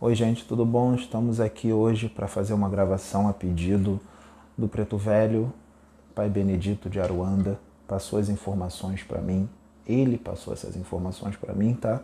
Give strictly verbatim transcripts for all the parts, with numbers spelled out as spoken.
Oi gente, tudo bom? Estamos aqui hoje para fazer uma gravação a pedido do Preto Velho. Pai Benedito de Aruanda passou as informações para mim, ele passou essas informações para mim, tá?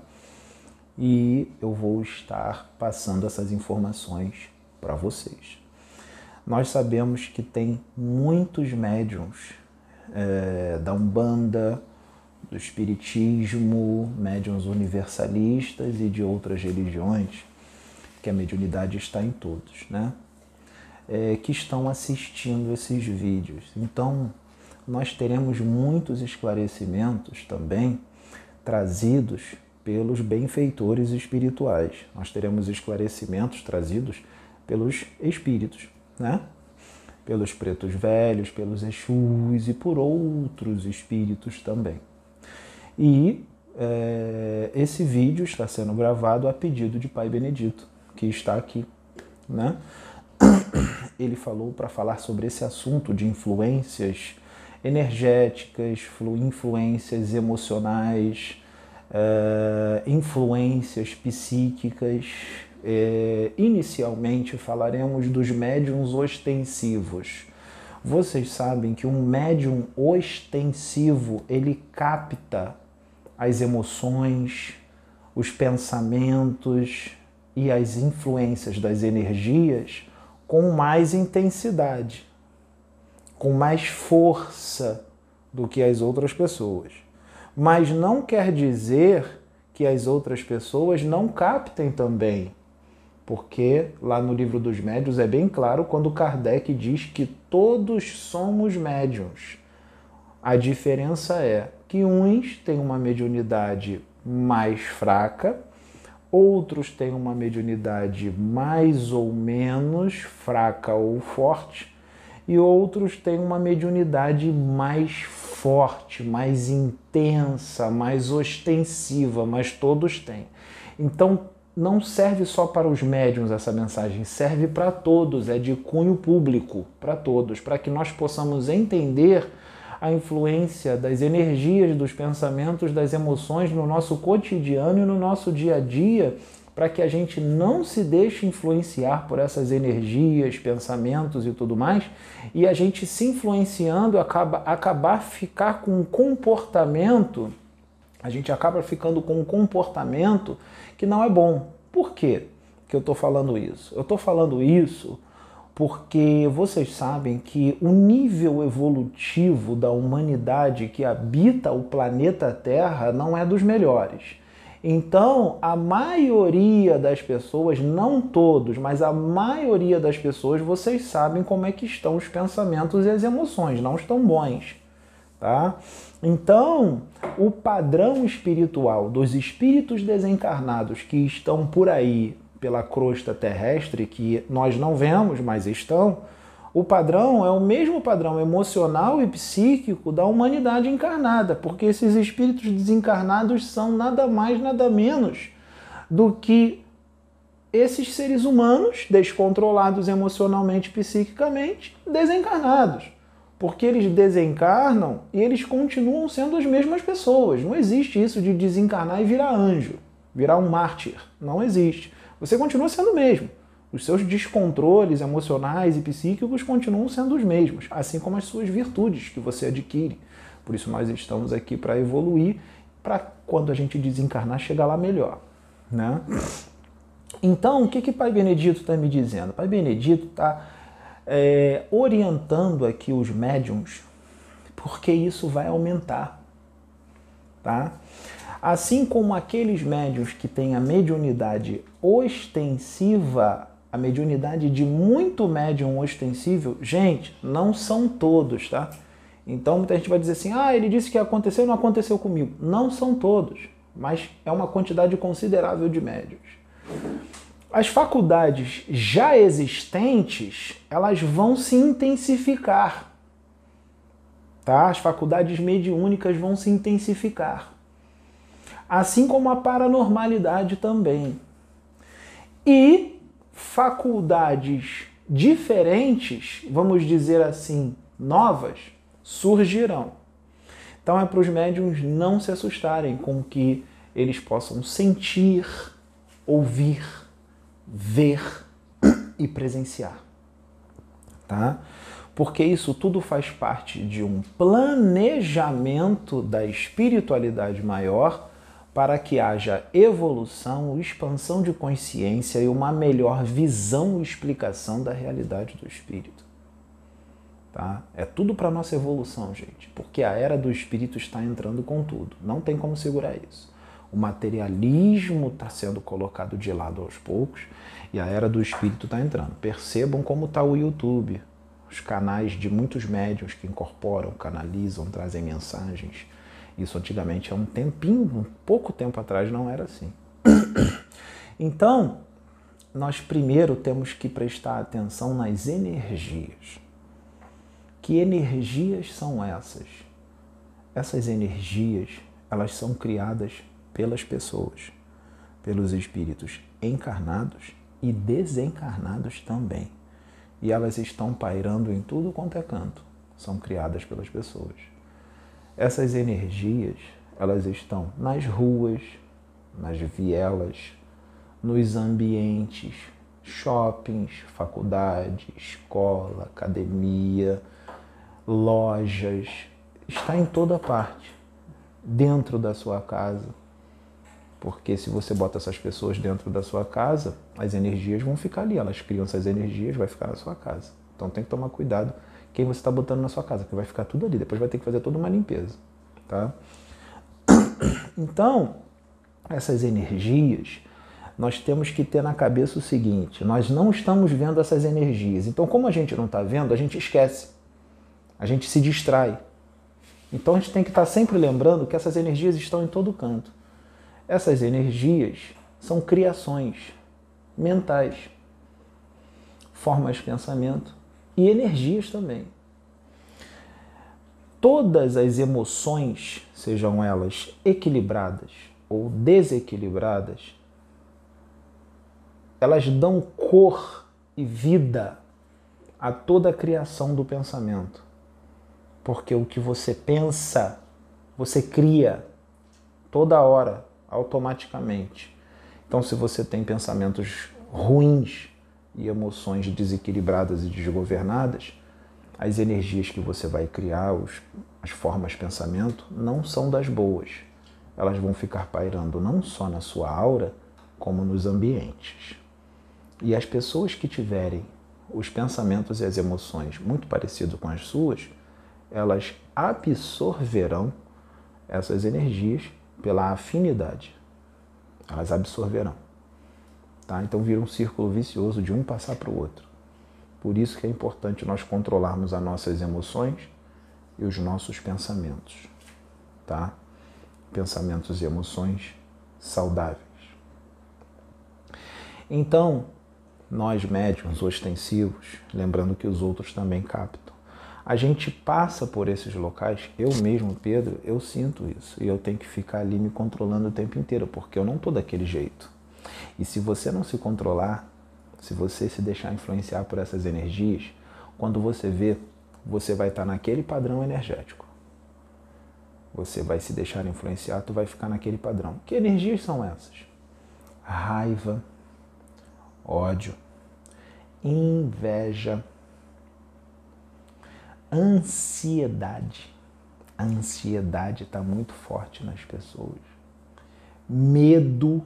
E eu vou estar passando essas informações para vocês. Nós sabemos que tem muitos médiuns é, da Umbanda, do Espiritismo, médiuns universalistas e de outras religiões, que a mediunidade está em todos, né? É, que estão assistindo esses vídeos. Então, nós teremos muitos esclarecimentos também trazidos pelos benfeitores espirituais. Nós teremos esclarecimentos trazidos pelos espíritos, né? Pelos pretos velhos, pelos Exus e por outros espíritos também. E é, esse vídeo está sendo gravado a pedido de Pai Benedito, que está aqui, né? Ele falou para falar sobre esse assunto de influências energéticas, influências emocionais, é, influências psíquicas. É, inicialmente falaremos dos médiuns ostensivos. Vocês sabem que um médium ostensivo, ele capta as emoções, os pensamentos e as influências das energias com mais intensidade, com mais força do que as outras pessoas. Mas não quer dizer que as outras pessoas não captem também, porque lá no Livro dos Médiuns é bem claro quando Kardec diz que todos somos médiuns. A diferença é que uns têm uma mediunidade mais fraca, outros têm uma mediunidade mais ou menos fraca ou forte, e outros têm uma mediunidade mais forte, mais intensa, mais ostensiva, mas todos têm. Então, não serve só para os médiuns essa mensagem, serve para todos, é de cunho público, para todos, para que nós possamos entender a influência das energias, dos pensamentos, das emoções no nosso cotidiano e no nosso dia a dia, para que a gente não se deixe influenciar por essas energias, pensamentos e tudo mais, e a gente se influenciando, acaba, acabar ficar com um comportamento, a gente acaba ficando com um comportamento que não é bom. Por quê que eu estou falando isso? Eu estou falando isso porque vocês sabem que o nível evolutivo da humanidade que habita o planeta Terra não é dos melhores. Então, a maioria das pessoas, não todos, mas a maioria das pessoas, vocês sabem como é que estão os pensamentos e as emoções, não estão bons, tá? Então, o padrão espiritual dos espíritos desencarnados que estão por aí, pela crosta terrestre, que nós não vemos, mas estão, o padrão é o mesmo padrão emocional e psíquico da humanidade encarnada, porque esses espíritos desencarnados são nada mais, nada menos do que esses seres humanos descontrolados emocionalmente e psiquicamente, desencarnados. Porque eles desencarnam e eles continuam sendo as mesmas pessoas. Não existe isso de desencarnar e virar anjo, virar um mártir. Não existe. Você continua sendo o mesmo. Os seus descontroles emocionais e psíquicos continuam sendo os mesmos, assim como as suas virtudes que você adquire. Por isso nós estamos aqui para evoluir, para quando a gente desencarnar chegar lá melhor, né? Então, o que que Pai Benedito está me dizendo? Pai Benedito está é, orientando aqui os médiuns, porque isso vai aumentar, tá? Assim como aqueles médiuns que têm a mediunidade ostensiva, a mediunidade de muito médium ostensível, gente, não são todos, tá? Então muita gente vai dizer assim, ah, ele disse que aconteceu, não aconteceu comigo. Não são todos, mas é uma quantidade considerável de médiuns. As faculdades já existentes, elas vão se intensificar, tá? As faculdades mediúnicas vão se intensificar. Assim como a paranormalidade também. E faculdades diferentes, vamos dizer assim, novas, surgirão. Então é para os médiuns não se assustarem com o que eles possam sentir, ouvir, ver e presenciar, tá? Porque isso tudo faz parte de um planejamento da espiritualidade maior para que haja evolução, expansão de consciência e uma melhor visão e explicação da realidade do espírito. Tá? É tudo para a nossa evolução, gente, porque a era do espírito está entrando com tudo. Não tem como segurar isso. O materialismo está sendo colocado de lado aos poucos e a era do espírito está entrando. Percebam como está o YouTube, os canais de muitos médiuns que incorporam, canalizam, trazem mensagens. Isso antigamente, há um tempinho, um pouco tempo atrás, não era assim. Então, nós primeiro temos que prestar atenção nas energias. Que energias são essas? Essas energias, elas são criadas pelas pessoas, pelos espíritos encarnados e desencarnados também. E elas estão pairando em tudo quanto é canto. São criadas pelas pessoas. Essas energias, elas estão nas ruas, nas vielas, nos ambientes, shoppings, faculdade, escola, academia, lojas, está em toda parte, dentro da sua casa. Porque se você bota essas pessoas dentro da sua casa, as energias vão ficar ali, elas criam essas energias, vai ficar na sua casa. Então tem que tomar cuidado quem você está botando na sua casa, que vai ficar tudo ali, depois vai ter que fazer toda uma limpeza, tá? Então, essas energias, nós temos que ter na cabeça o seguinte, nós não estamos vendo essas energias, então como a gente não está vendo, a gente esquece, a gente se distrai. Então a gente tem que estar sempre lembrando que essas energias estão em todo canto. Essas energias são criações mentais, formas de pensamento e energias também. Todas as emoções, sejam elas equilibradas ou desequilibradas, elas dão cor e vida a toda a criação do pensamento. Porque o que você pensa, você cria toda hora, automaticamente. Então, se você tem pensamentos ruins e emoções desequilibradas e desgovernadas, as energias que você vai criar, os, as formas de pensamento, não são das boas. Elas vão ficar pairando não só na sua aura, como nos ambientes. E as pessoas que tiverem os pensamentos e as emoções muito parecidos com as suas, elas absorverão essas energias pela afinidade. Elas absorverão. Tá? Então vira um círculo vicioso de um passar para o outro. Por isso que é importante nós controlarmos as nossas emoções e os nossos pensamentos. Tá? Pensamentos e emoções saudáveis. Então, nós médiuns ostensivos, lembrando que os outros também captam, a gente passa por esses locais, eu mesmo, Pedro, eu sinto isso. E eu tenho que ficar ali me controlando o tempo inteiro, porque eu não estou daquele jeito. E se você não se controlar, se você se deixar influenciar por essas energias, quando você vê, você vai estar naquele padrão energético. Você vai se deixar influenciar, tu vai ficar naquele padrão. Que energias são essas? Raiva, ódio, inveja, ansiedade. A ansiedade está muito forte nas pessoas. Medo,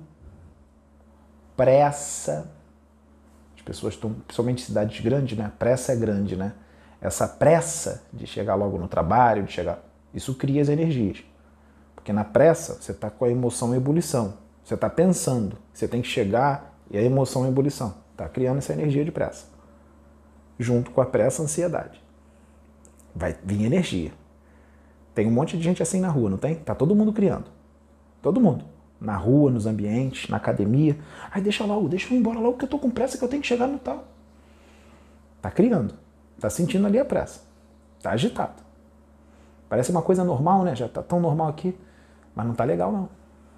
pressa. As pessoas estão, principalmente em cidades grandes, né? A pressa é grande, né? Essa pressa de chegar logo no trabalho, de chegar... Isso cria as energias. Porque na pressa, você está com a emoção em ebulição. Você está pensando. Você tem que chegar e a emoção em ebulição. Está criando essa energia de pressa. Junto com a pressa, a ansiedade. Vai vir energia. Tem um monte de gente assim na rua, não tem? Tá todo mundo criando. Todo mundo. Na rua, nos ambientes, na academia. Ai, deixa logo, deixa eu ir embora logo que eu tô com pressa, que eu tenho que chegar no tal. Tá criando. Tá sentindo ali a pressa. Tá agitado. Parece uma coisa normal, né? Já tá tão normal aqui, mas não tá legal não.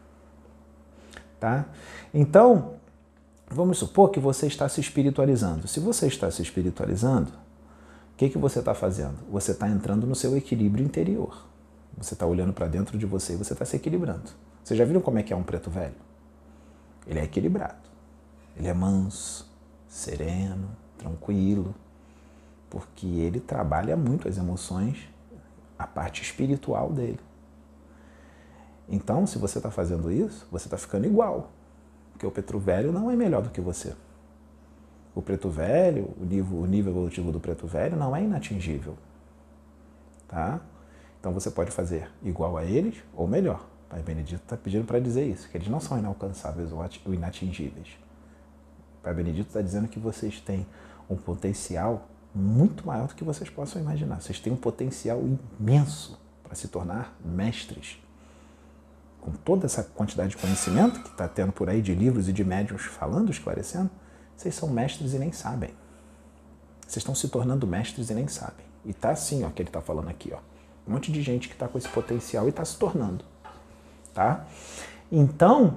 Tá? Então, vamos supor que você está se espiritualizando. Se você está se espiritualizando, o que, que você está fazendo? Você está entrando no seu equilíbrio interior. Você está olhando para dentro de você e você está se equilibrando. Vocês já viram como é que é um preto velho? Ele é equilibrado. Ele é manso, sereno, tranquilo, porque ele trabalha muito as emoções, a parte espiritual dele. Então, se você está fazendo isso, você está ficando igual, porque o preto velho não é melhor do que você. O preto velho, o nível, o nível evolutivo do preto velho não é inatingível. Tá? Então você pode fazer igual a eles ou melhor. O Pai Benedito está pedindo para dizer isso, que eles não são inalcançáveis ou inatingíveis. O Pai Benedito está dizendo que vocês têm um potencial muito maior do que vocês possam imaginar. Vocês têm um potencial imenso para se tornar mestres. Com toda essa quantidade de conhecimento que está tendo por aí de livros e de médiuns falando, esclarecendo, vocês são mestres e nem sabem. Vocês estão se tornando mestres e nem sabem. E tá assim, ó, que ele está falando aqui, ó. Um monte de gente que está com esse potencial e está se tornando. Tá? Então,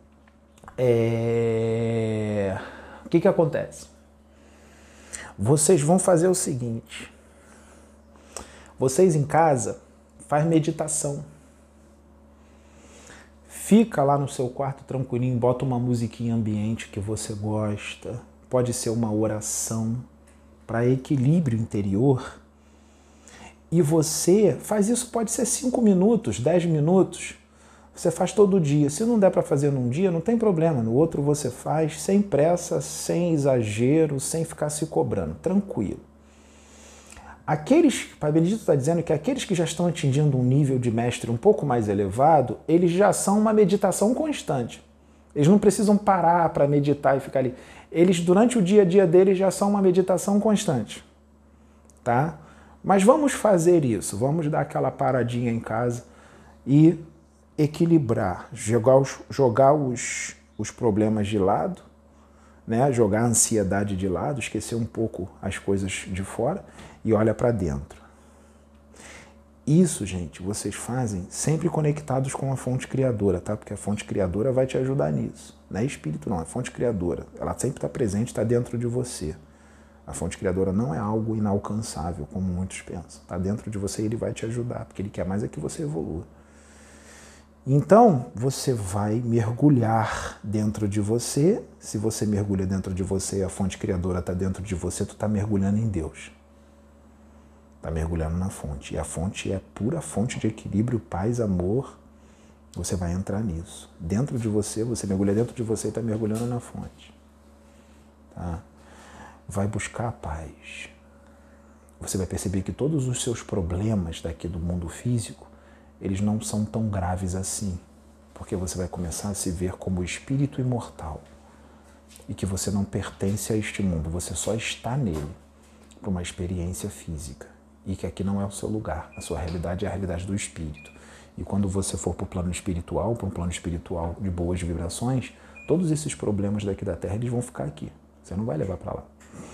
é... o que que acontece? Vocês vão fazer o seguinte. Vocês em casa faz meditação. Fica lá no seu quarto tranquilinho, bota uma musiquinha ambiente que você gosta. Pode ser uma oração para equilíbrio interior. E você faz isso, pode ser cinco minutos, dez minutos. Você faz todo dia. Se não der para fazer num dia, não tem problema. No outro você faz sem pressa, sem exagero, sem ficar se cobrando. Tranquilo. Aqueles, o Pai Benedito está dizendo que aqueles que já estão atingindo um nível de mestre um pouco mais elevado, eles já são uma meditação constante. Eles não precisam parar para meditar e ficar ali. Eles, durante o dia a dia deles, já são uma meditação constante. Tá? Mas vamos fazer isso. Vamos dar aquela paradinha em casa e equilibrar, jogar os, jogar os, os problemas de lado, né? Jogar a ansiedade de lado, esquecer um pouco as coisas de fora e olha para dentro. Isso, gente, vocês fazem sempre conectados com a fonte criadora, tá? Porque a fonte criadora vai te ajudar nisso. Não é espírito, não, é fonte criadora. Ela sempre está presente, está dentro de você. A fonte criadora não é algo inalcançável, como muitos pensam. Está dentro de você e ele vai te ajudar, porque ele quer mais é que você evolua. Então, você vai mergulhar dentro de você. Se você mergulha dentro de você e a fonte criadora está dentro de você, tu está mergulhando em Deus. Está mergulhando na fonte. E a fonte é pura fonte de equilíbrio, paz, amor. Você vai entrar nisso. Dentro de você, você mergulha dentro de você e está mergulhando na fonte. Tá? Vai buscar a paz. Você vai perceber que todos os seus problemas daqui do mundo físico, eles não são tão graves assim, porque você vai começar a se ver como espírito imortal e que você não pertence a este mundo, você só está nele para uma experiência física e que aqui não é o seu lugar, a sua realidade é a realidade do espírito. E quando você for para o plano espiritual, para um plano espiritual de boas vibrações, todos esses problemas daqui da Terra eles vão ficar aqui, você não vai levar para lá.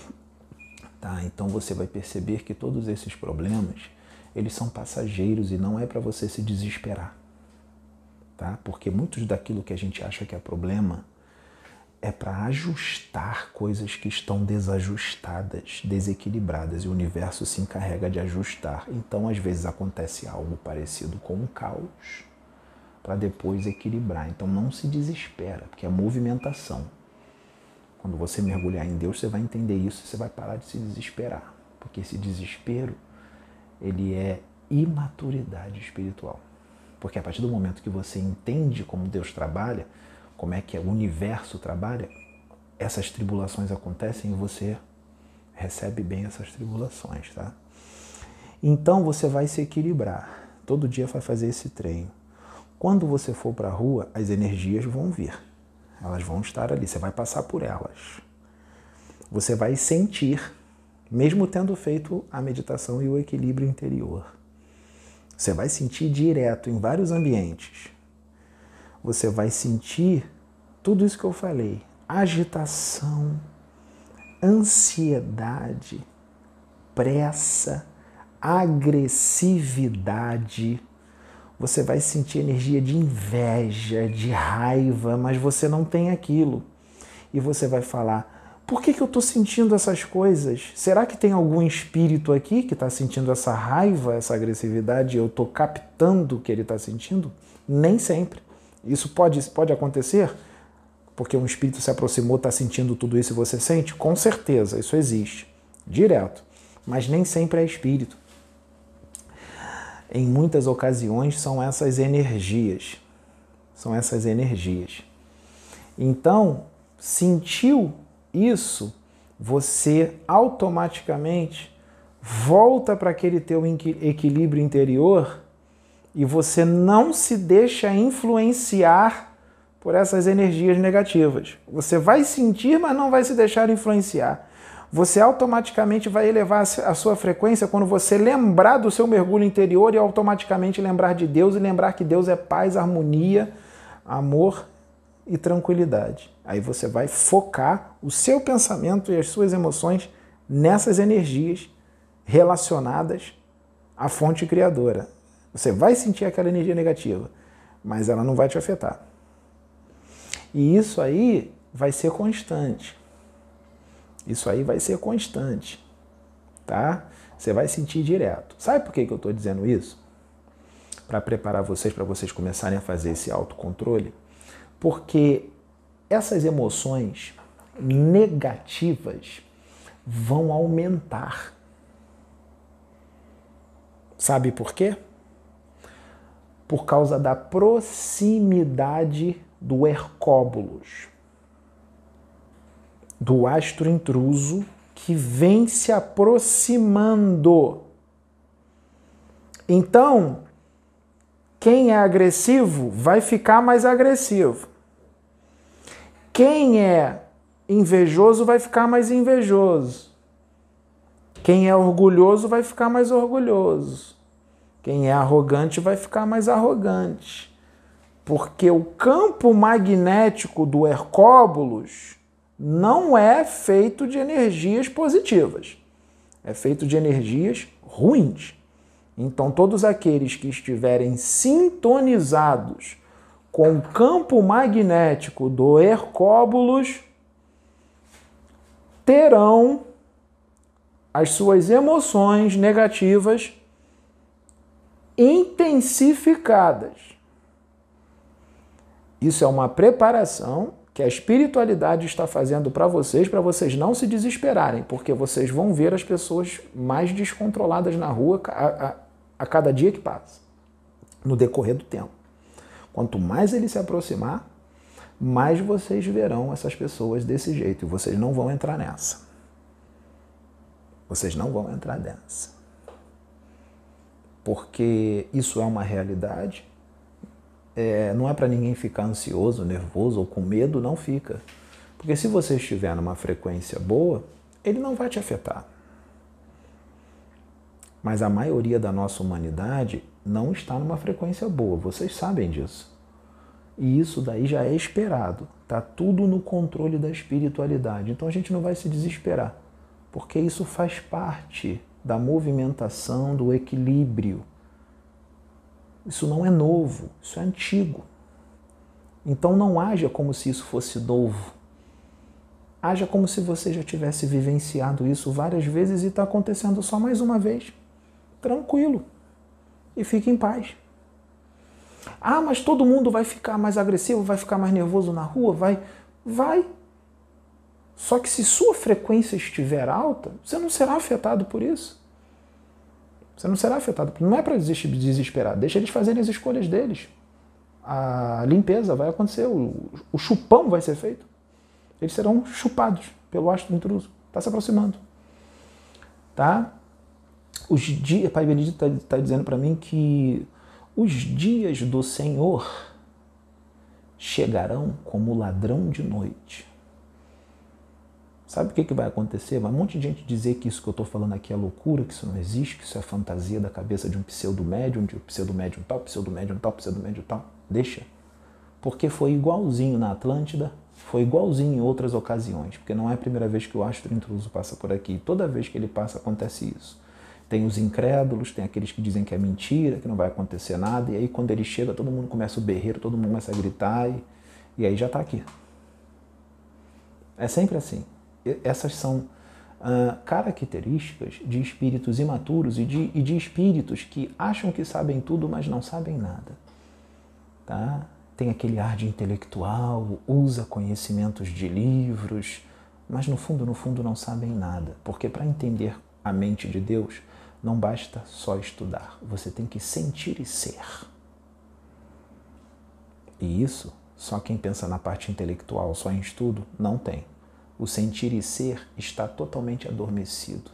Tá? Então você vai perceber que todos esses problemas eles são passageiros e não é para você se desesperar, tá? Porque muitos daquilo que a gente acha que é problema é para ajustar coisas que estão desajustadas, desequilibradas, e o universo se encarrega de ajustar. Então, às vezes, acontece algo parecido com um caos para depois equilibrar. Então, não se desespera, porque é movimentação. Quando você mergulhar em Deus, você vai entender isso, você vai parar de se desesperar, porque esse desespero ele é imaturidade espiritual. Porque a partir do momento que você entende como Deus trabalha, como é que o universo trabalha, essas tribulações acontecem e você recebe bem essas tribulações, tá? Então você vai se equilibrar. Todo dia vai fazer esse treino. Quando você for para a rua, as energias vão vir. Elas vão estar ali, você vai passar por elas. Você vai sentir, mesmo tendo feito a meditação e o equilíbrio interior. Você vai sentir direto em vários ambientes. Você vai sentir tudo isso que eu falei. Agitação, ansiedade, pressa, agressividade. Você vai sentir energia de inveja, de raiva, mas você não tem aquilo. E você vai falar: por que que eu estou sentindo essas coisas? Será que tem algum espírito aqui que está sentindo essa raiva, essa agressividade e eu estou captando o que ele está sentindo? Nem sempre. Isso pode, pode acontecer? porque um espírito se aproximou, está sentindo tudo isso e você sente? Com certeza, isso existe, direto. Mas nem sempre é espírito. Em muitas ocasiões são essas energias. São essas energias. Então, sentiu isso, você automaticamente volta para aquele teu equilíbrio interior e você não se deixa influenciar por essas energias negativas. Você vai sentir, mas não vai se deixar influenciar. Você automaticamente vai elevar a sua frequência quando você lembrar do seu mergulho interior e automaticamente lembrar de Deus e lembrar que Deus é paz, harmonia, amor e tranquilidade. Aí você vai focar o seu pensamento e as suas emoções nessas energias relacionadas à fonte criadora. Você vai sentir aquela energia negativa, mas ela não vai te afetar. E isso aí vai ser constante. Isso aí vai ser constante, tá? Você vai sentir direto. Sabe por que eu estou dizendo isso? Para preparar vocês, para vocês começarem a fazer esse autocontrole. Porque essas emoções negativas vão aumentar. Sabe por quê? Por causa da proximidade do Hercóbulos, do astro intruso que vem se aproximando. Então, quem é agressivo vai ficar mais agressivo. Quem é invejoso vai ficar mais invejoso. Quem é orgulhoso vai ficar mais orgulhoso. Quem é arrogante vai ficar mais arrogante. Porque o campo magnético do Hercóbulos não é feito de energias positivas. É feito de energias ruins. Então, todos aqueles que estiverem sintonizados com o campo magnético do Hercóbulos terão as suas emoções negativas intensificadas. Isso é uma preparação que a espiritualidade está fazendo para vocês, para vocês não se desesperarem, porque vocês vão ver as pessoas mais descontroladas na rua a, a, a cada dia que passa, no decorrer do tempo. Quanto mais ele se aproximar, mais vocês verão essas pessoas desse jeito, e vocês não vão entrar nessa. Vocês não vão entrar nessa. Porque isso é uma realidade. É, não é para ninguém ficar ansioso, nervoso ou com medo, não fica. Porque se você estiver numa frequência boa, ele não vai te afetar. Mas a maioria da nossa humanidade não está numa frequência boa, vocês sabem disso. E isso daí já é esperado, está tudo no controle da espiritualidade. Então a gente não vai se desesperar, porque isso faz parte da movimentação, do equilíbrio. Isso não é novo, isso é antigo. Então não haja como se isso fosse novo. Haja como se você já tivesse vivenciado isso várias vezes e está acontecendo só mais uma vez. Tranquilo. E fique em paz. Ah, mas todo mundo vai ficar mais agressivo, vai ficar mais nervoso na rua? Vai. Vai. Só que se sua frequência estiver alta, você não será afetado por isso. Você não será afetado. Não é para desesperar. Deixa eles fazerem as escolhas deles. A limpeza vai acontecer. O, o chupão vai ser feito. Eles serão chupados pelo astro intruso. Está se aproximando. Tá? Os dias, Pai Benedito está tá dizendo para mim que os dias do Senhor chegarão como ladrão de noite. Sabe o que, que vai acontecer? Vai um monte de gente dizer que isso que eu estou falando aqui é loucura, que isso não existe, que isso é fantasia da cabeça de um pseudo-médium, de um pseudo-médium tal, pseudo-médium tal, pseudo-médium tal. Deixa. Porque foi igualzinho na Atlântida, foi igualzinho em outras ocasiões, porque não é a primeira vez que o astro intruso passa por aqui. Toda vez que ele passa, acontece isso. Tem os incrédulos, tem aqueles que dizem que é mentira, que não vai acontecer nada, e aí quando ele chega, todo mundo começa o berreiro, todo mundo começa a gritar, e, e aí já está aqui. É sempre assim. Essas são uh, características de espíritos imaturos e de, e de espíritos que acham que sabem tudo, mas não sabem nada. Tá? tem aquele ar de intelectual, usa conhecimentos de livros, mas no fundo, no fundo não sabem nada, porque para entender a mente de Deus não basta só estudar, você tem que sentir e ser. E isso, só quem pensa na parte intelectual, só em estudo, não tem. O sentir e ser está totalmente adormecido.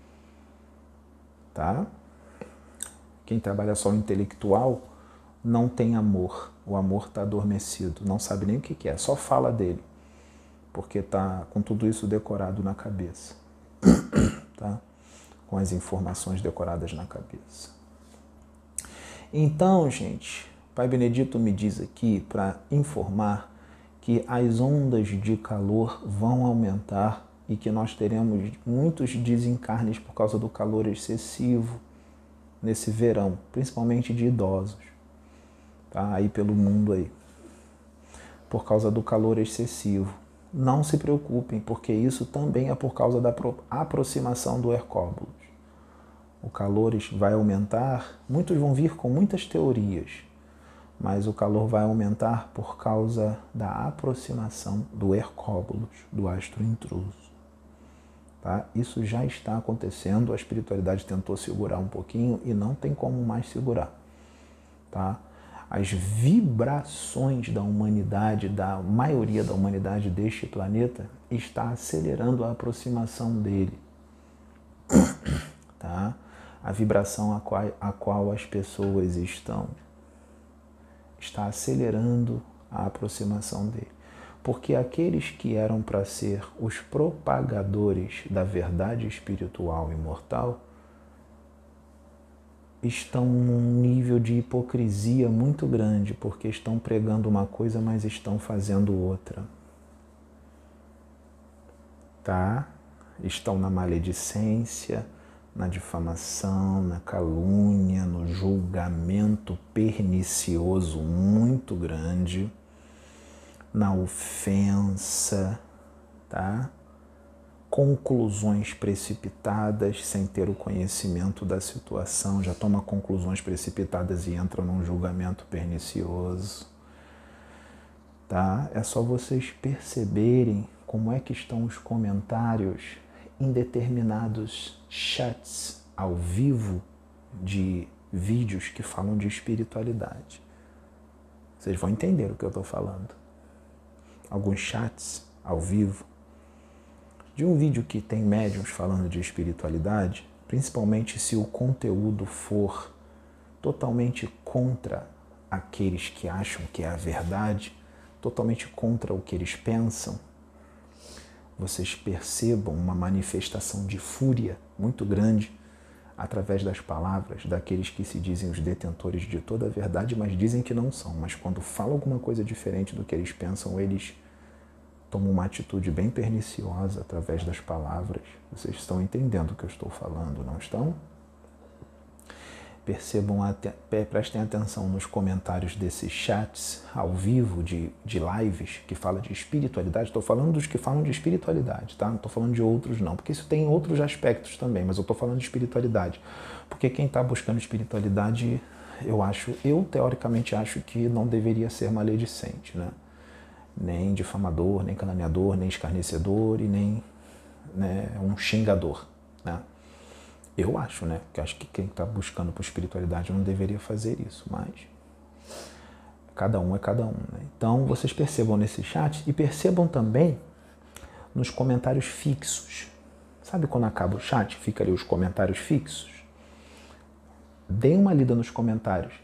Tá? Quem trabalha só o intelectual não tem amor. O amor está adormecido, não sabe nem o que é, só fala dele, porque está com tudo isso decorado na cabeça. Tá? Com as informações decoradas na cabeça. Então, gente, Pai Benedito me diz aqui para informar que as ondas de calor vão aumentar e que nós teremos muitos desencarnes por causa do calor excessivo nesse verão, principalmente de idosos, tá? Aí pelo mundo aí, por causa do calor excessivo. Não se preocupem, porque isso também é por causa da aproximação do Hercóbulos. O calor vai aumentar, muitos vão vir com muitas teorias, mas o calor vai aumentar por causa da aproximação do Hercóbulos, do astro intruso. Tá? Isso já está acontecendo, a espiritualidade tentou segurar um pouquinho e não tem como mais segurar. Tá? As vibrações da humanidade, da maioria da humanidade deste planeta, está acelerando a aproximação dele. Tá? A vibração a qual, a qual as pessoas estão está acelerando a aproximação dele. Porque aqueles que eram para ser os propagadores da verdade espiritual imortal estão num nível de hipocrisia muito grande, porque estão pregando uma coisa, mas estão fazendo outra. Tá? Estão na maledicência, na difamação, na calúnia, no julgamento pernicioso muito grande, na ofensa, tá? Conclusões precipitadas sem ter o conhecimento da situação, já toma conclusões precipitadas e entra num julgamento pernicioso, tá? É só vocês perceberem como é que estão os comentários em determinados chats ao vivo de vídeos que falam de espiritualidade. Vocês vão entender o que eu estou falando. Alguns chats ao vivo de um vídeo que tem médiuns falando de espiritualidade, principalmente se o conteúdo for totalmente contra aqueles que acham que é a verdade, totalmente contra o que eles pensam, vocês percebam uma manifestação de fúria muito grande através das palavras daqueles que se dizem os detentores de toda a verdade, mas dizem que não são. Mas quando falam alguma coisa diferente do que eles pensam, eles tomam uma atitude bem perniciosa através das palavras. Vocês estão entendendo o que eu estou falando, não estão? Percebam, prestem atenção nos comentários desses chats ao vivo de, de lives que falam de espiritualidade. Estou falando dos que falam de espiritualidade, tá? Não estou falando de outros não, porque isso tem outros aspectos também, mas eu estou falando de espiritualidade. Porque quem está buscando espiritualidade, eu acho, eu teoricamente acho que não deveria ser maledicente, né? Nem difamador, nem caluniador, nem escarnecedor e nem, né, um xingador, né? Eu acho, né? Que acho que quem está buscando por espiritualidade não deveria fazer isso, mas cada um é cada um, né? Então, vocês percebam nesse chat e percebam também nos comentários fixos. Sabe quando acaba o chat, fica ali os comentários fixos? Deem uma lida nos comentários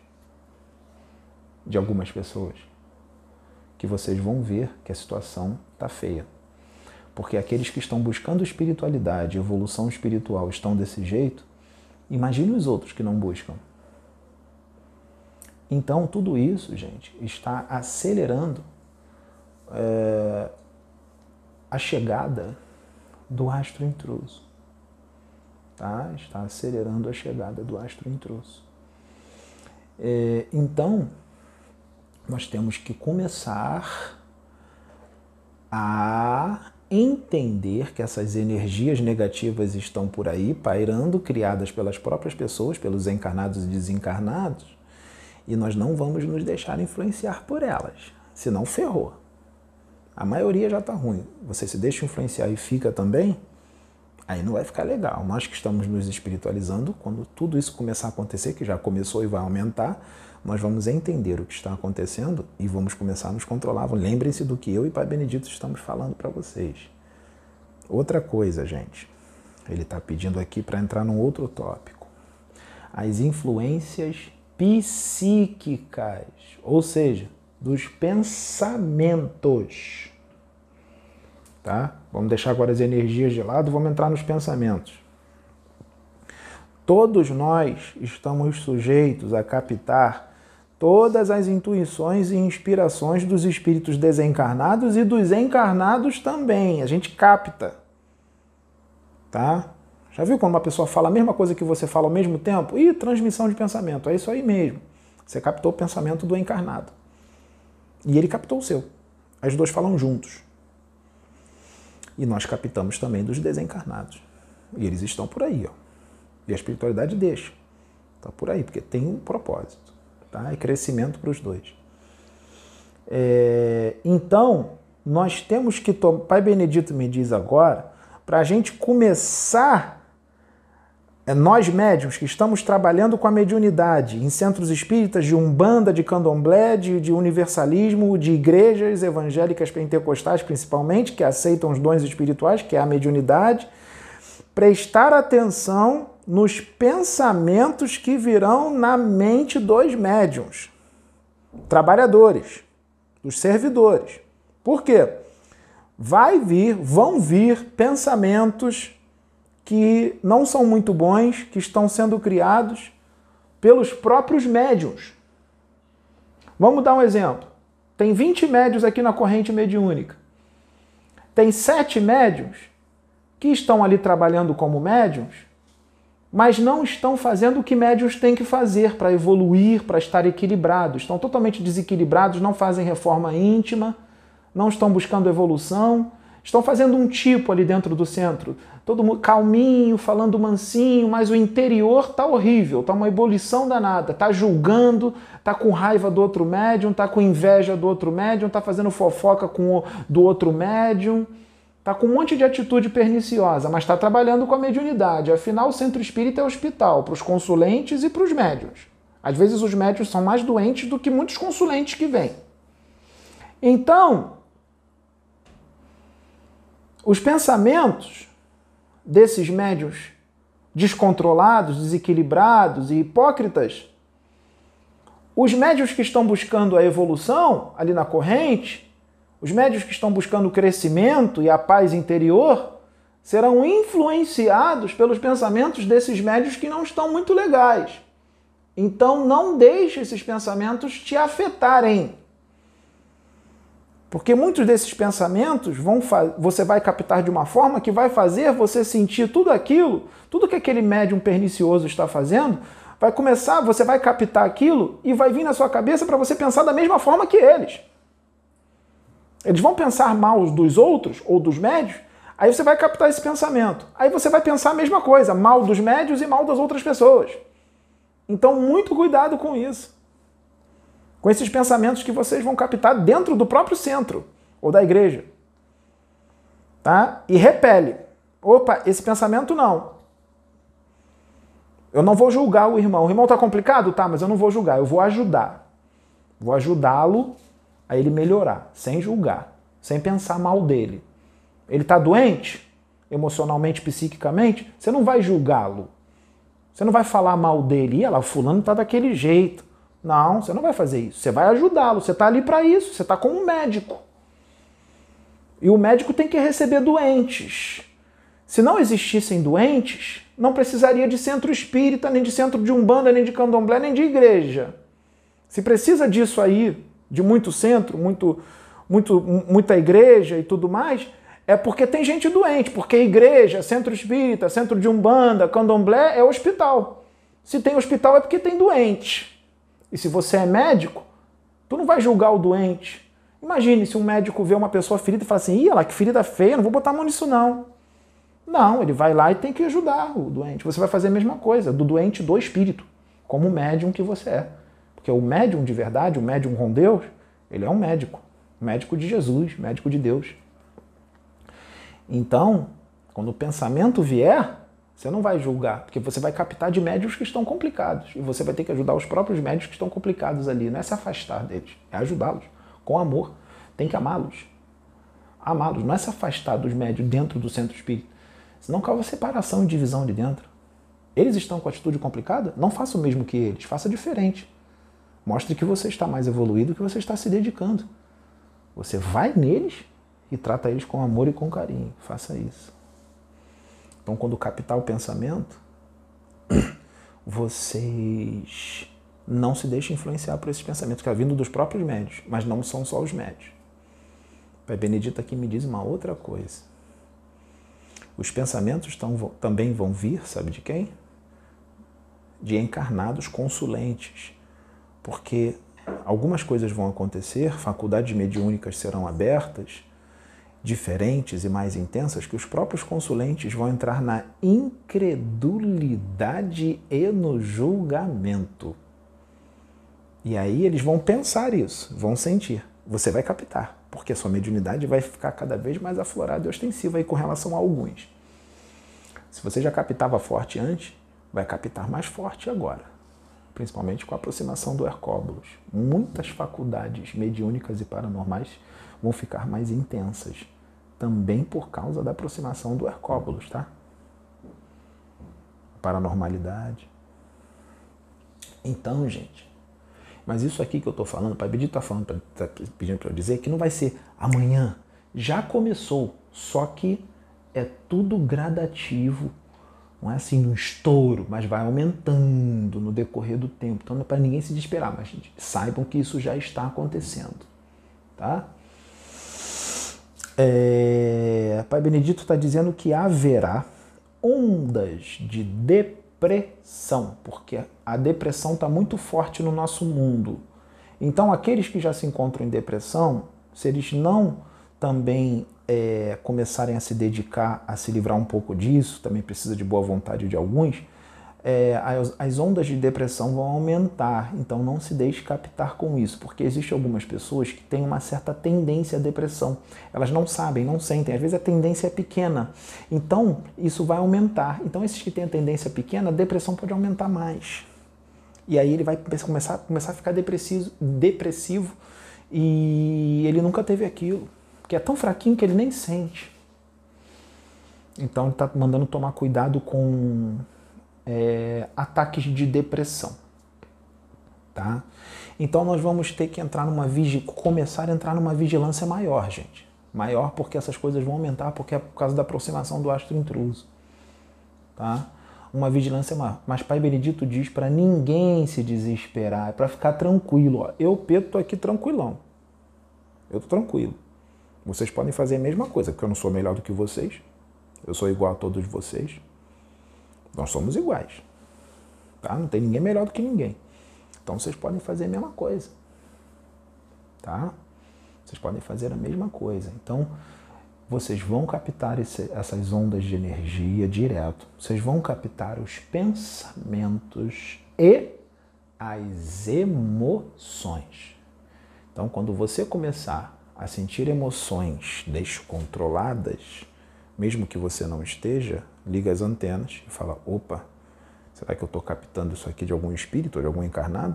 de algumas pessoas, que vocês vão ver que a situação está feia. Porque aqueles que estão buscando espiritualidade, evolução espiritual, estão desse jeito, imagine os outros que não buscam. Então, tudo isso, gente, está acelerando é, a chegada do astro intruso. Tá? Está acelerando a chegada do astro intruso. É, então, nós temos que começar a entender que essas energias negativas estão por aí, pairando, criadas pelas próprias pessoas, pelos encarnados e desencarnados, E nós não vamos nos deixar influenciar por elas, senão ferrou. A maioria já está ruim. Você se deixa influenciar e fica também, aí não vai ficar legal. Nós que estamos nos espiritualizando, quando tudo isso começar a acontecer, que já começou e vai aumentar, nós vamos entender o que está acontecendo e vamos começar a nos controlar. Lembrem-se do que eu e Pai Benedito estamos falando para vocês. Outra coisa, gente, ele está pedindo aqui para entrar num outro tópico. As influências psíquicas, ou seja, dos pensamentos. Tá? Vamos deixar agora as energias de lado, vamos entrar nos pensamentos. Todos nós estamos sujeitos a captar todas as intuições e inspirações dos espíritos desencarnados e dos encarnados também. A gente capta. Tá? Já viu quando uma pessoa fala a mesma coisa que você fala ao mesmo tempo? Ih, transmissão de pensamento. É isso aí mesmo. Você captou o pensamento do encarnado. E ele captou o seu. As duas falam juntos. E nós captamos também dos desencarnados. E eles estão por aí, ó. E a espiritualidade deixa. Está por aí, porque tem um propósito. Tá? É crescimento para os dois. É... Então, nós temos que... To... Pai Benedito me diz agora, para a gente começar... É nós médiuns que estamos trabalhando com a mediunidade em centros espíritas de umbanda, de candomblé, de, de universalismo, de igrejas evangélicas pentecostais principalmente, que aceitam os dons espirituais, que é a mediunidade, prestar atenção nos pensamentos que virão na mente dos médiuns, trabalhadores, dos servidores. Por quê? Vai vir, vão vir pensamentos que não são muito bons, que estão sendo criados pelos próprios médiuns. Vamos dar um exemplo. Tem vinte médiuns aqui na corrente mediúnica. Tem sete médiuns que estão ali trabalhando como médiuns, mas não estão fazendo o que médiuns têm que fazer para evoluir, para estar equilibrados. Estão totalmente desequilibrados, não fazem reforma íntima, não estão buscando evolução, estão fazendo um tipo ali dentro do centro, todo mundo calminho, falando mansinho, mas o interior tá horrível, tá uma ebulição danada, tá julgando, tá com raiva do outro médium, tá com inveja do outro médium, tá fazendo fofoca com o, do outro médium, tá com um monte de atitude perniciosa, mas tá trabalhando com a mediunidade. Afinal, o centro espírita é hospital para os consulentes e para os médiuns. Às vezes os médiuns são mais doentes do que muitos consulentes que vêm. Então, os pensamentos desses médiuns descontrolados, desequilibrados e hipócritas, os médiuns que estão buscando a evolução ali na corrente, os médiuns que estão buscando o crescimento e a paz interior, serão influenciados pelos pensamentos desses médiuns que não estão muito legais. Então não deixe esses pensamentos te afetarem. Porque muitos desses pensamentos vão você vai captar de uma forma que vai fazer você sentir tudo aquilo, tudo que aquele médium pernicioso está fazendo, vai começar, você vai captar aquilo e vai vir na sua cabeça para você pensar da mesma forma que eles. Eles vão pensar mal dos outros ou dos médios, aí você vai captar esse pensamento. Aí você vai pensar a mesma coisa, mal dos médios e mal das outras pessoas. Então, muito cuidado com isso. Com esses pensamentos que vocês vão captar dentro do próprio centro ou da igreja. Tá? E repele. Opa, esse pensamento não. Eu não vou julgar o irmão. O irmão está complicado? Tá, mas eu não vou julgar. Eu vou ajudar. Vou ajudá-lo a ele melhorar, sem julgar, sem pensar mal dele. Ele está doente, emocionalmente, psiquicamente, você não vai julgá-lo. Você não vai falar mal dele. Ih, lá, o fulano está daquele jeito. Não, você não vai fazer isso. Você vai ajudá-lo. Você está ali para isso. Você está como médico. E o médico tem que receber doentes. Se não existissem doentes, não precisaria de centro espírita, nem de centro de umbanda, nem de candomblé, nem de igreja. Se precisa disso aí, de muito centro, muito, muito, muita igreja e tudo mais, é porque tem gente doente. Porque igreja, centro espírita, centro de umbanda, candomblé é hospital. Se tem hospital é porque tem doente. E se você é médico, tu não vai julgar o doente. Imagine se um médico vê uma pessoa ferida e fala assim, ih, lá, que ferida feia, não vou botar a mão nisso não. Não, ele vai lá e tem que ajudar o doente. Você vai fazer a mesma coisa, do doente do espírito, como médium que você é. Porque o médium de verdade, o médium com Deus, ele é um médico. Médico de Jesus, médico de Deus. Então, quando o pensamento vier, você não vai julgar, porque você vai captar de médios que estão complicados. E você vai ter que ajudar os próprios médios que estão complicados ali. Não é se afastar deles, é ajudá-los com amor. Tem que amá-los. Amá-los, não é se afastar dos médios dentro do centro espírita. Senão causa separação e divisão de dentro. Eles estão com atitude complicada? Não faça o mesmo que eles, faça diferente. Mostre que você está mais evoluído, que você está se dedicando. Você vai neles e trata eles com amor e com carinho. Faça isso. Então, quando captar o pensamento, vocês não se deixem influenciar por esses pensamentos que estão vindo dos próprios médios, mas não são só os médios. O Pai Benedito aqui me diz uma outra coisa. Os pensamentos tão, também vão vir, sabe de quem? De encarnados consulentes. Porque algumas coisas vão acontecer, faculdades mediúnicas serão abertas, diferentes e mais intensas, que os próprios consulentes vão entrar na incredulidade e no julgamento. E aí eles vão pensar isso, vão sentir. Você vai captar, porque a sua mediunidade vai ficar cada vez mais aflorada e ostensiva aí com relação a alguns. Se você já captava forte antes, vai captar mais forte agora, principalmente com a aproximação do Hercóbulos. Muitas faculdades mediúnicas e paranormais vão ficar mais intensas, também por causa da aproximação do Hercóbulos, tá? Paranormalidade. Então, gente, mas isso aqui que eu estou falando, o Pai Benedito está falando, tá pedindo para eu dizer que não vai ser amanhã. Já começou, só que é tudo gradativo. Não é assim no estouro, mas vai aumentando no decorrer do tempo. Então não é para ninguém se desesperar, mas saibam que isso já está acontecendo. Tá? É, Pai Benedito está dizendo que haverá ondas de depressão, porque a depressão está muito forte no nosso mundo. Então aqueles que já se encontram em depressão, se eles não também é, começarem a se dedicar a se livrar um pouco disso, também precisa de boa vontade de alguns, é, as, as ondas de depressão vão aumentar. Então não se deixe captar com isso, porque existem algumas pessoas que têm uma certa tendência à depressão. Elas não sabem, não sentem, às vezes a tendência é pequena. Então isso vai aumentar. Então esses que têm a tendência pequena, a depressão pode aumentar mais. E aí ele vai começar, começar a ficar depressivo, depressivo e ele nunca teve aquilo. Que é tão fraquinho que ele nem sente. Então ele está mandando tomar cuidado com é, ataques de depressão. Tá? Então nós vamos ter que entrar numa vigi- começar a entrar numa vigilância maior, gente. Maior porque essas coisas vão aumentar, porque é por causa da aproximação do astro intruso. Tá? Uma vigilância maior. Mas Pai Benedito diz para ninguém se desesperar, é para ficar tranquilo. Ó. Eu, Pedro, estou aqui tranquilão. Eu estou tranquilo. Vocês podem fazer a mesma coisa, porque eu não sou melhor do que vocês. Eu sou igual a todos vocês. Nós somos iguais. Tá? Não tem ninguém melhor do que ninguém. Então vocês podem fazer a mesma coisa. Tá? Vocês podem fazer a mesma coisa. Então vocês vão captar esse, essas ondas de energia direto. Vocês vão captar os pensamentos e as emoções. Então quando você começar a sentir emoções descontroladas, mesmo que você não esteja, liga as antenas e fala, opa, será que eu estou captando isso aqui de algum espírito ou de algum encarnado?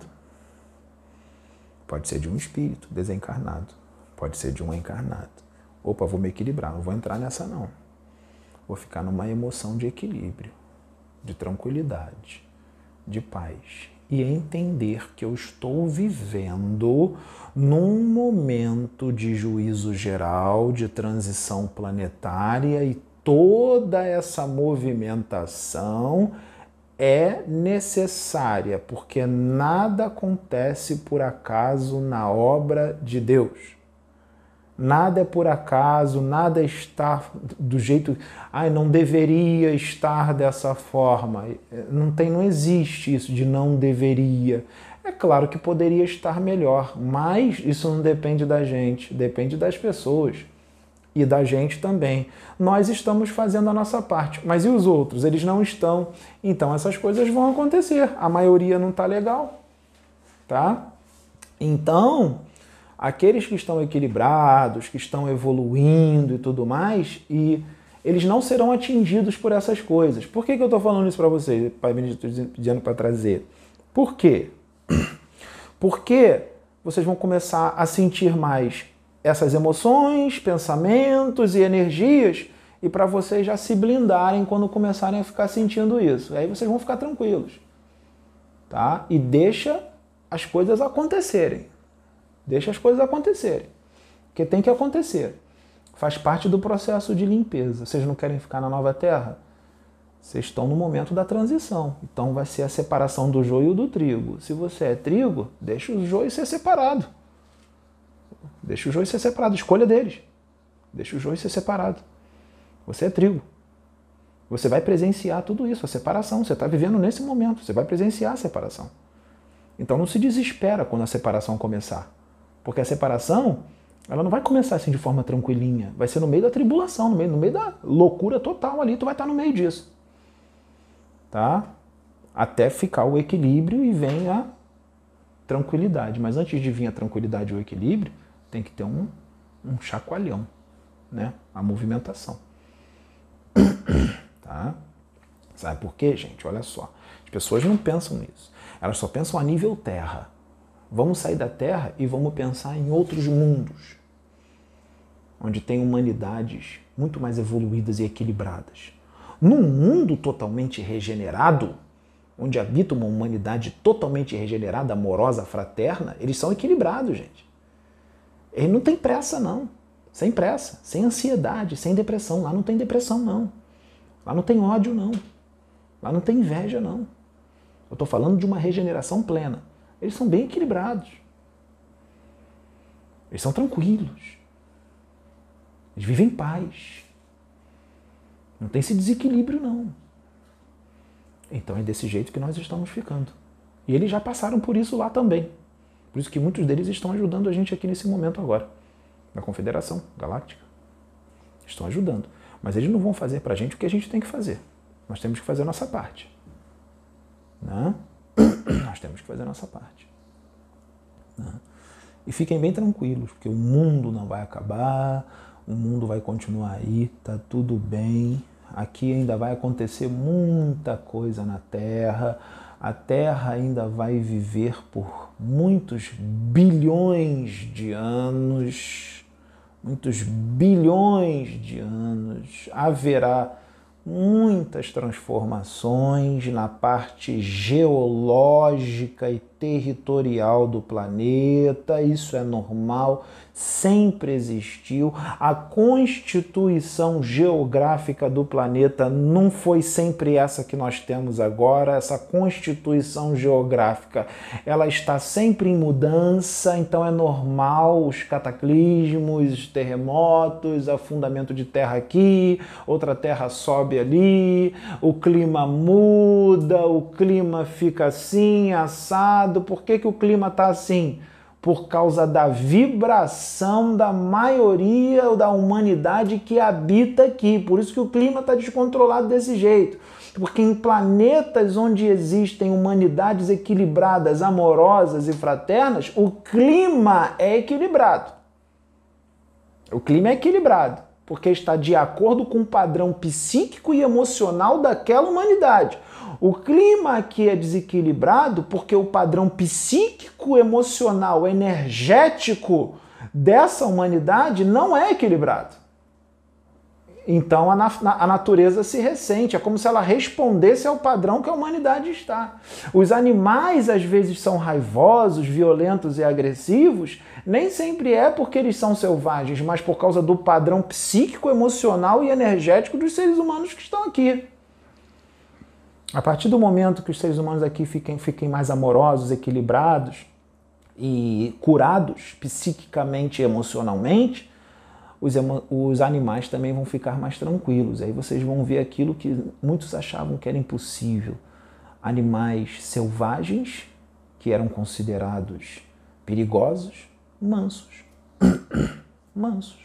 Pode ser de um espírito desencarnado, pode ser de um encarnado. Opa, vou me equilibrar, não vou entrar nessa não. Vou ficar numa emoção de equilíbrio, de tranquilidade, de paz. E entender que eu estou vivendo num momento de juízo geral, de transição planetária, e toda essa movimentação é necessária, porque nada acontece por acaso na obra de Deus. Nada é por acaso, nada está do jeito... Ai, não deveria estar dessa forma. Não tem, não existe isso de não deveria. É claro que poderia estar melhor, mas isso não depende da gente, depende das pessoas e da gente também. Nós estamos fazendo a nossa parte, mas e os outros? Eles não estão. Então essas coisas vão acontecer. A maioria não está legal. tá? Então, aqueles que estão equilibrados, que estão evoluindo e tudo mais, e eles não serão atingidos por essas coisas. Por que que eu estou falando isso para vocês? Pai Benedito dizendo para trazer. Por quê? Porque vocês vão começar a sentir mais essas emoções, pensamentos e energias, e para vocês já se blindarem quando começarem a ficar sentindo isso. Aí vocês vão ficar tranquilos, tá? E deixa as coisas acontecerem. Deixa as coisas acontecerem. Porque tem que acontecer. Faz parte do processo de limpeza. Vocês não querem ficar na nova terra? Vocês estão no momento da transição. Então vai ser a separação do joio do trigo. Se você é trigo, deixa o joio ser separado. Deixa o joio ser separado. Escolha deles. Deixa o joio ser separado. Você é trigo. Você vai presenciar tudo isso, a separação. Você está vivendo nesse momento. Você vai presenciar a separação. Então não se desespera quando a separação começar. Porque a separação, ela não vai começar assim de forma tranquilinha. Vai ser no meio da tribulação, no meio, no meio da loucura total ali. Tu vai estar no meio disso. Tá? Até ficar o equilíbrio e vem a tranquilidade. Mas antes de vir a tranquilidade e o equilíbrio, tem que ter um, um chacoalhão, né? A movimentação. Tá? Sabe por quê, gente? Olha só. As pessoas não pensam nisso. Elas só pensam a nível terra. Vamos sair da Terra e vamos pensar em outros mundos, onde tem humanidades muito mais evoluídas e equilibradas. Num mundo totalmente regenerado, onde habita uma humanidade totalmente regenerada, amorosa, fraterna, eles são equilibrados, gente. Eles não têm pressa, não. Sem pressa, sem ansiedade, sem depressão. Lá não tem depressão, não. Lá não tem ódio, não. Lá não tem inveja, não. Eu estou falando de uma regeneração plena. Eles são bem equilibrados. Eles são tranquilos. Eles vivem em paz. Não tem esse desequilíbrio, não. Então é desse jeito que nós estamos ficando. E eles já passaram por isso lá também. Por isso que muitos deles estão ajudando a gente aqui nesse momento agora. Na Confederação Galáctica. Estão ajudando. Mas eles não vão fazer pra gente o que a gente tem que fazer. Nós temos que fazer a nossa parte. Né? Nós temos que fazer a nossa parte. Né? E fiquem bem tranquilos, porque o mundo não vai acabar, o mundo vai continuar aí, tá tudo bem. Aqui ainda vai acontecer muita coisa na Terra. A Terra ainda vai viver por muitos bilhões de anos. Muitos bilhões de anos. Haverá muitas transformações na parte geológica e territorial do planeta. Isso é normal, sempre existiu. A constituição geográfica do planeta não foi sempre essa que nós temos agora. Essa constituição geográfica, ela está sempre em mudança, então é normal os cataclismos, os terremotos, afundamento de terra aqui, outra terra sobe ali, o clima muda, o clima fica assim, assado. Por que que o clima está assim? Por causa da vibração da maioria da humanidade que habita aqui. Por isso que o clima está descontrolado desse jeito. Porque em planetas onde existem humanidades equilibradas, amorosas e fraternas, o clima é equilibrado. O clima é equilibrado. Porque está de acordo com o padrão psíquico e emocional daquela humanidade. O clima aqui é desequilibrado porque o padrão psíquico, emocional, energético dessa humanidade não é equilibrado. Então a, na, a natureza se ressente, é como se ela respondesse ao padrão que a humanidade está. Os animais às vezes são raivosos, violentos e agressivos, nem sempre é porque eles são selvagens, mas por causa do padrão psíquico, emocional e energético dos seres humanos que estão aqui. A partir do momento que os seres humanos aqui fiquem, fiquem mais amorosos, equilibrados e curados psiquicamente e emocionalmente, os, os animais também vão ficar mais tranquilos. Aí vocês vão ver aquilo que muitos achavam que era impossível. Animais selvagens, que eram considerados perigosos, mansos. Mansos.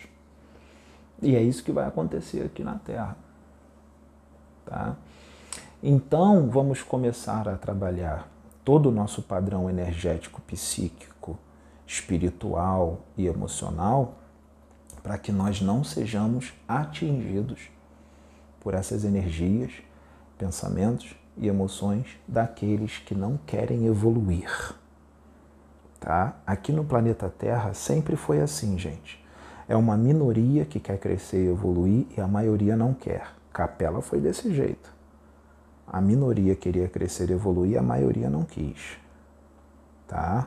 E é isso que vai acontecer aqui na Terra. Tá? Então, vamos começar a trabalhar todo o nosso padrão energético, psíquico, espiritual e emocional, para que nós não sejamos atingidos por essas energias, pensamentos e emoções daqueles que não querem evoluir. Tá? Aqui no planeta Terra sempre foi assim, gente. É uma minoria que quer crescer e evoluir e a maioria não quer. Capela foi desse jeito. A minoria queria crescer e evoluir, a maioria não quis. Tá?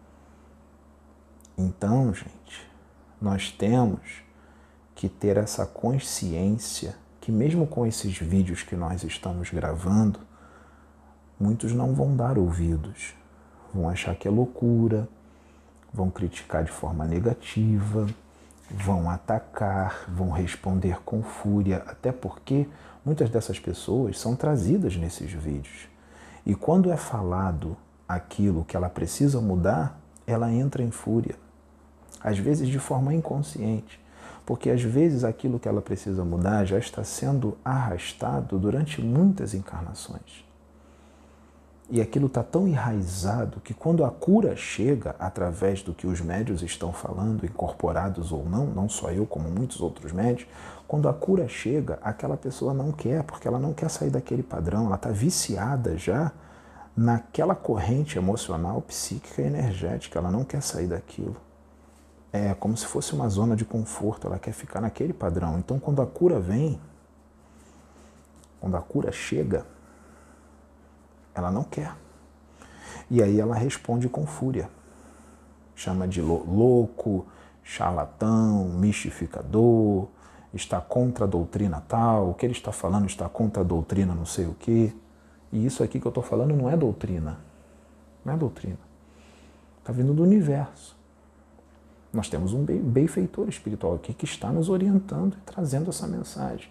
Então, gente, nós temos que ter essa consciência que mesmo com esses vídeos que nós estamos gravando, muitos não vão dar ouvidos. Vão achar que é loucura, vão criticar de forma negativa, vão atacar, vão responder com fúria, até porque muitas dessas pessoas são trazidas nesses vídeos. E quando é falado aquilo que ela precisa mudar, ela entra em fúria, às vezes de forma inconsciente, porque às vezes aquilo que ela precisa mudar já está sendo arrastado durante muitas encarnações. E aquilo está tão enraizado que quando a cura chega, através do que os médiuns estão falando, incorporados ou não, não só eu, como muitos outros médiuns, quando a cura chega, aquela pessoa não quer, porque ela não quer sair daquele padrão, ela está viciada já naquela corrente emocional, psíquica e energética, ela não quer sair daquilo. É como se fosse uma zona de conforto, ela quer ficar naquele padrão. Então, quando a cura vem, quando a cura chega, ela não quer. E aí ela responde com fúria. Chama de louco, charlatão, mistificador, está contra a doutrina tal, o que ele está falando está contra a doutrina não sei o quê. E isso aqui que eu estou falando não é doutrina. Não é doutrina. Está vindo do universo. Nós temos um benfeitor espiritual aqui que está nos orientando e trazendo essa mensagem.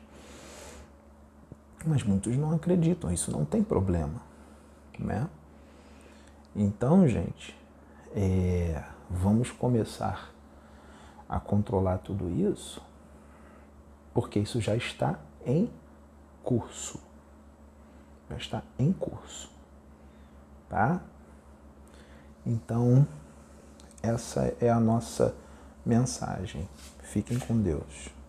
Mas muitos não acreditam, isso não tem problema, né? Então, gente, é, vamos começar a controlar tudo isso, porque isso já está em curso. Já está em curso, tá? Então, essa é a nossa mensagem. Fiquem com Deus.